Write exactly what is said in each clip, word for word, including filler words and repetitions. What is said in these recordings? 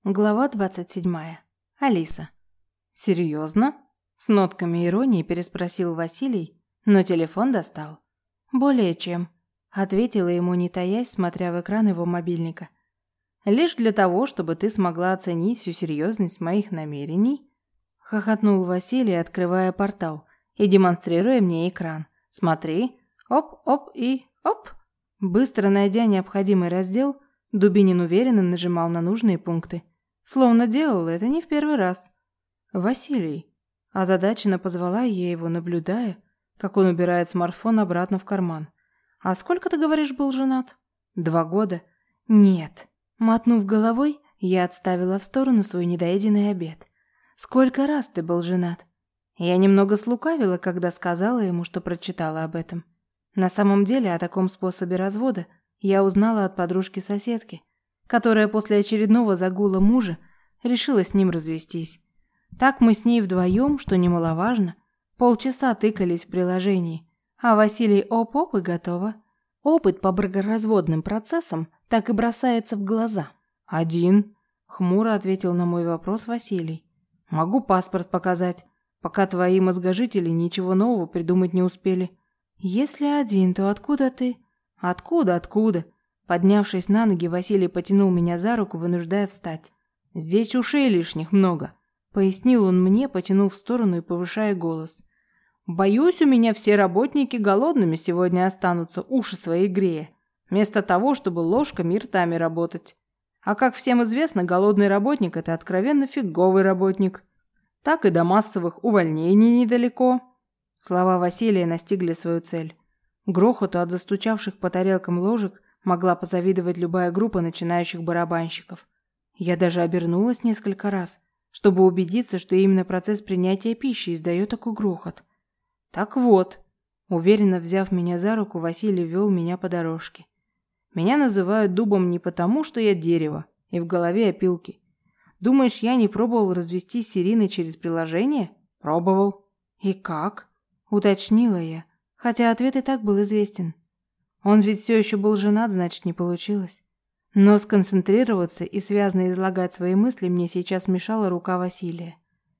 Глава двадцать седьмая. Алиса. «Серьезно?» – с нотками иронии переспросил Василий, но телефон достал. «Более чем», – ответила ему, не таясь, смотря в экран его мобильника. «Лишь для того, чтобы ты смогла оценить всю серьезность моих намерений?» – хохотнул Василий, открывая портал и демонстрируя мне экран. «Смотри, оп-оп и оп». Быстро найдя необходимый раздел, Дубинин уверенно нажимал на нужные пункты. Словно делал это не в первый раз. «Василий», – озадаченно позвала я его, наблюдая, как он убирает смартфон обратно в карман. «А сколько, ты говоришь, был женат?» «Два года». «Нет». Мотнув головой, я отставила в сторону свой недоеденный обед. «Сколько раз ты был женат?» Я немного слукавила, когда сказала ему, что прочитала об этом. На самом деле о таком способе развода я узнала от подружки-соседки, которая после очередного загула мужа решила с ним развестись. Так мы с ней вдвоем, что немаловажно, полчаса тыкались в приложении, а Василий оп-оп и готово. Опыт по бракоразводным процессам так и бросается в глаза. «Один», — хмуро ответил на мой вопрос Василий. «Могу паспорт показать, пока твои мозгожители ничего нового придумать не успели». «Если один, то откуда ты?» «Откуда, откуда?» Поднявшись на ноги, Василий потянул меня за руку, вынуждая встать. «Здесь ушей лишних много», — пояснил он мне, потянув в сторону и повышая голос. «Боюсь, у меня все работники голодными сегодня останутся, уши свои грея, вместо того, чтобы ложками и ртами работать. А как всем известно, голодный работник – это откровенно фиговый работник. Так и до массовых увольнений недалеко». Слова Василия настигли свою цель. Грохоту от застучавших по тарелкам ложек могла позавидовать любая группа начинающих барабанщиков. Я даже обернулась несколько раз, чтобы убедиться, что именно процесс принятия пищи издает такой грохот. «Так вот», уверенно взяв меня за руку, Василий вел меня по дорожке. «Меня называют дубом не потому, что я дерево, и в голове опилки. Думаешь, я не пробовал развестись с Ириной через приложение? Пробовал». «И как?» – уточнила я, хотя ответ и так был известен. Он ведь все еще был женат, значит, не получилось. Но сконцентрироваться и связно излагать свои мысли мне сейчас мешала рука Василия.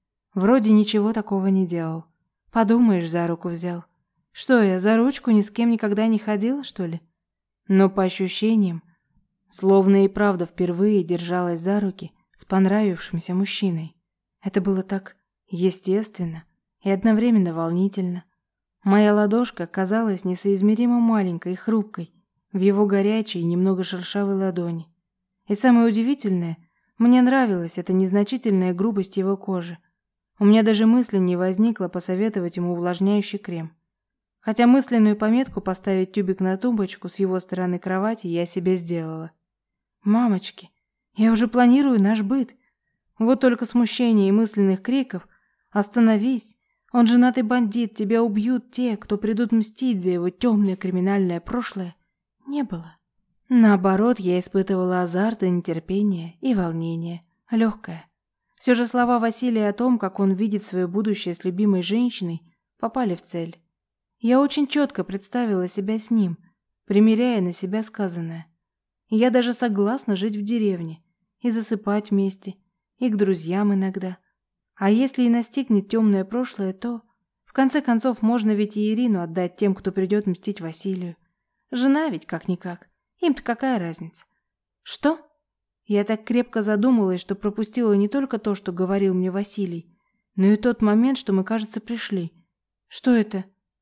Вроде ничего такого не делал. Подумаешь, за руку взял. Что я, за ручку ни с кем никогда не ходила, что ли? Но по ощущениям, словно и правда впервые держалась за руки с понравившимся мужчиной. Это было так естественно и одновременно волнительно. Моя ладошка казалась несоизмеримо маленькой и хрупкой в его горячей и немного шершавой ладони. И самое удивительное, мне нравилась эта незначительная грубость его кожи. У меня даже мысли не возникло посоветовать ему увлажняющий крем. Хотя мысленную пометку поставить тюбик на тумбочку с его стороны кровати я себе сделала. «Мамочки, я уже планирую наш быт. Вот только смущения и мысленных криков «Остановись! Он женатый бандит, тебя убьют те, кто придут мстить за его темное криминальное прошлое», не было. Наоборот, я испытывала азарт и нетерпение, и волнение. Легкое. Все же слова Василия о том, как он видит свое будущее с любимой женщиной, попали в цель. Я очень четко представила себя с ним, примеряя на себя сказанное. И я даже согласна жить в деревне, и засыпать вместе, и к друзьям иногда. А если и настигнет темное прошлое, то, в конце концов, можно ведь и Ирину отдать тем, кто придет мстить Василию. Жена ведь как-никак. Им-то какая разница? Что? Я так крепко задумалась, что пропустила не только то, что говорил мне Василий, но и тот момент, что мы, кажется, пришли. Что это?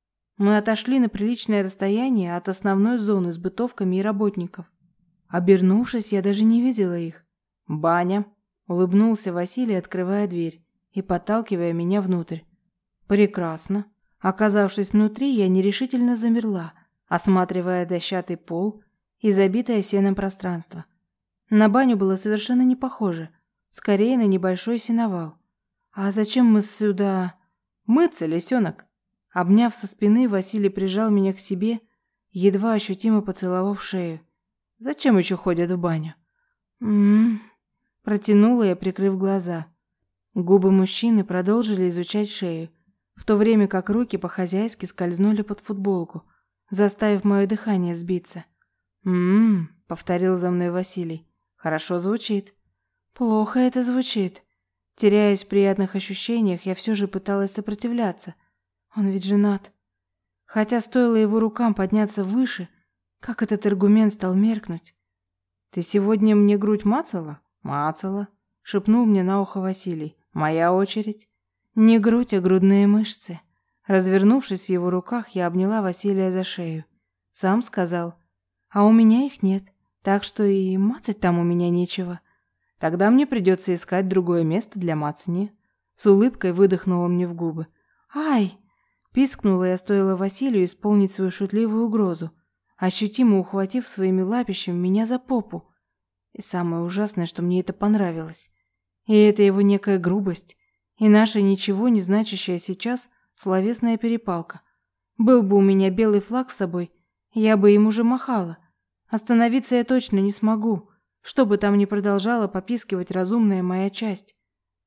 Мы отошли на приличное расстояние от основной зоны с бытовками и работников. Обернувшись, я даже не видела их. «Баня», — улыбнулся Василий, открывая дверь и подталкивая меня внутрь. «Прекрасно». Оказавшись внутри, я нерешительно замерла, осматривая дощатый пол и забитое сеном пространство. На баню было совершенно не похоже, скорее на небольшой сеновал. «А зачем мы сюда?» «Мыться, лисенок!» Обняв со спины, Василий прижал меня к себе, едва ощутимо поцеловав шею. «Зачем еще ходят в баню?» «М-м-м», протянула я, прикрыв глаза. Губы мужчины продолжили изучать шею, в то время как руки по-хозяйски скользнули под футболку, заставив мое дыхание сбиться. «М-м-м», повторил за мной Василий. «Хорошо звучит». Плохо это звучит. Теряясь в приятных ощущениях, я все же пыталась сопротивляться. Он ведь женат. Хотя стоило его рукам подняться выше, как этот аргумент стал меркнуть. «Ты сегодня мне грудь мацала?» «Мацала», — шепнул мне на ухо Василий. «Моя очередь». «Не грудь, а грудные мышцы». Развернувшись в его руках, я обняла Василия за шею. Сам сказал. «А у меня их нет, так что и мацать там у меня нечего. Тогда мне придется искать другое место для мацания». С улыбкой выдохнул он мне в губы. «Ай!» — пискнула я, стоило Василию исполнить свою шутливую угрозу, ощутимо ухватив своими лапищами меня за попу. И самое ужасное, что мне это понравилось. И это его некая грубость, и наша ничего не значащая сейчас словесная перепалка. Был бы у меня белый флаг с собой, я бы им уже махала. Остановиться я точно не смогу, что бы там ни продолжала попискивать разумная моя часть.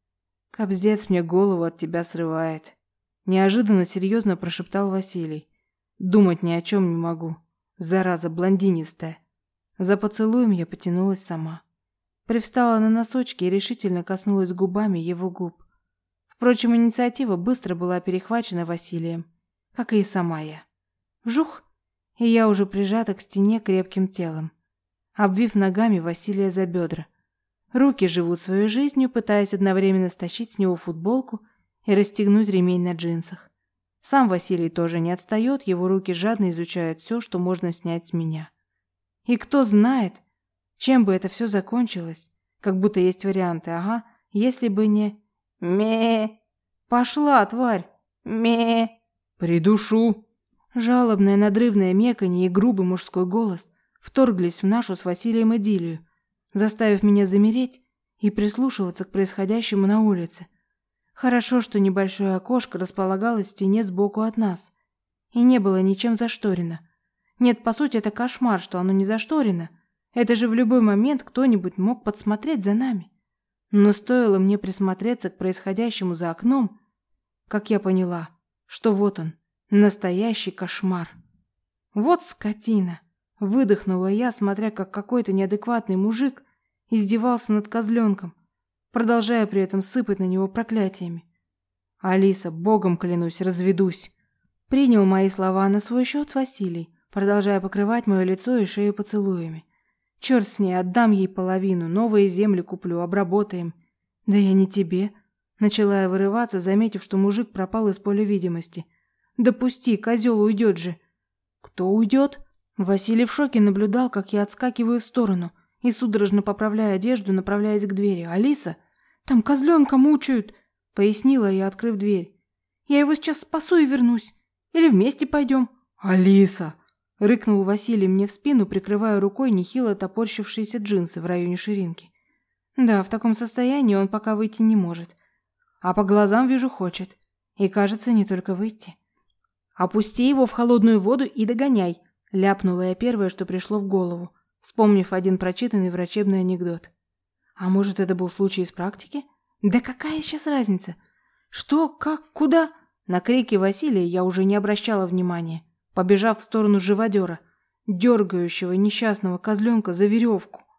«Кобздец мне голову от тебя срывает», — неожиданно серьезно прошептал Василий. «Думать ни о чем не могу. Зараза блондинистая». За поцелуем я потянулась сама. Привстала на носочки и решительно коснулась губами его губ. Впрочем, инициатива быстро была перехвачена Василием, как и сама я. Вжух! И я уже прижата к стене крепким телом, обвив ногами Василия за бедра. Руки живут своей жизнью, пытаясь одновременно стащить с него футболку и расстегнуть ремень на джинсах. Сам Василий тоже не отстает, его руки жадно изучают все, что можно снять с меня. И кто знает, чем бы это все закончилось, как будто есть варианты, ага, если бы не... Ме! Пошла, тварь! Ме! Придушу! Жалобное надрывное меканье и грубый мужской голос вторглись в нашу с Василием идиллию, заставив меня замереть и прислушиваться к происходящему на улице. Хорошо, что небольшое окошко располагалось в стене сбоку от нас и не было ничем зашторено. Нет, по сути, это кошмар, что оно не зашторено. Это же в любой момент кто-нибудь мог подсмотреть за нами. Но стоило мне присмотреться к происходящему за окном, как я поняла, что вот он, настоящий кошмар. Вот скотина! Выдохнула я, смотря как какой-то неадекватный мужик издевался над козленком, продолжая при этом сыпать на него проклятиями. «Алиса, богом клянусь, разведусь!» Принял мои слова на свой счет Василий, продолжая покрывать мое лицо и шею поцелуями. «Черт с ней, отдам ей половину, новые земли куплю, обработаем». «Да я не тебе», — начала я вырываться, заметив, что мужик пропал из поля видимости. «Да пусти, козел уйдет же». «Кто уйдет?» Василий в шоке наблюдал, как я отскакиваю в сторону и, судорожно поправляя одежду, направляясь к двери. «Алиса, там козленка мучают», — пояснила я, открыв дверь. «Я его сейчас спасу и вернусь. Или вместе пойдем». «Алиса!» — рыкнул Василий мне в спину, прикрывая рукой нехило топорщившиеся джинсы в районе ширинки. Да, в таком состоянии он пока выйти не может. А по глазам вижу, хочет. И, кажется, не только выйти. «Опусти его в холодную воду и догоняй», — ляпнула я первое, что пришло в голову, вспомнив один прочитанный врачебный анекдот. А может, это был случай из практики? Да какая сейчас разница? Что, как, куда? На крики Василия я уже не обращала внимания, побежав в сторону живодера, дергающего несчастного козленка за веревку.